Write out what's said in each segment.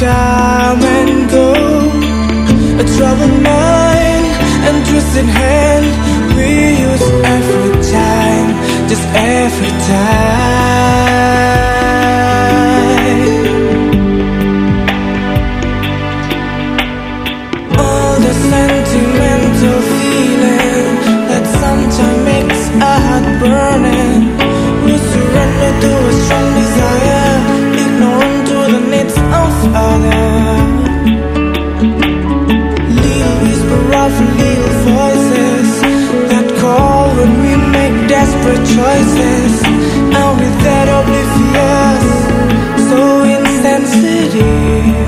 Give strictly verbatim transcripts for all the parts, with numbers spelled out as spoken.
come and go. A troubled mind and twisted hand we use every time, just every time. All the sentimental feeling that sometimes makes a heart burning, we surrender to a strong desire, ignorant to the needs of others. Little whisper of little voices that call when we make desperate choices. Are we that oblivious, so insensitive?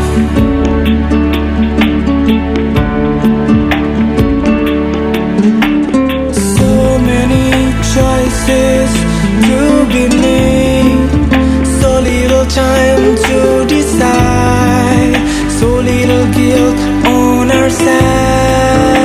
So many choices to be made, so little time to decide, so little guilt on our side.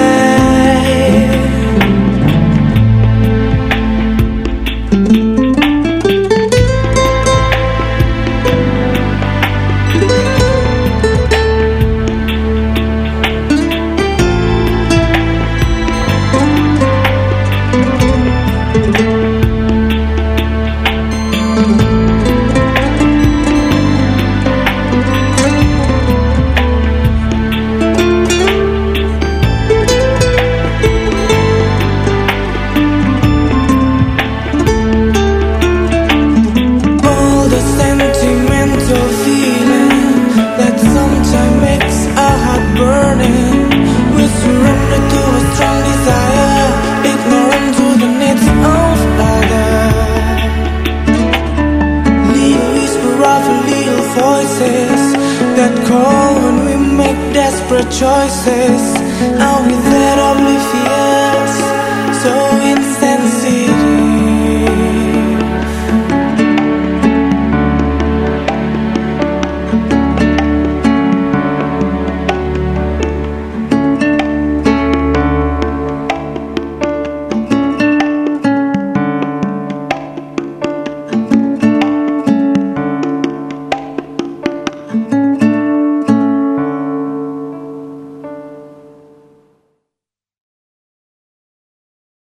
Voices that call when we make desperate choices. Are we that oblivious, so insensitive?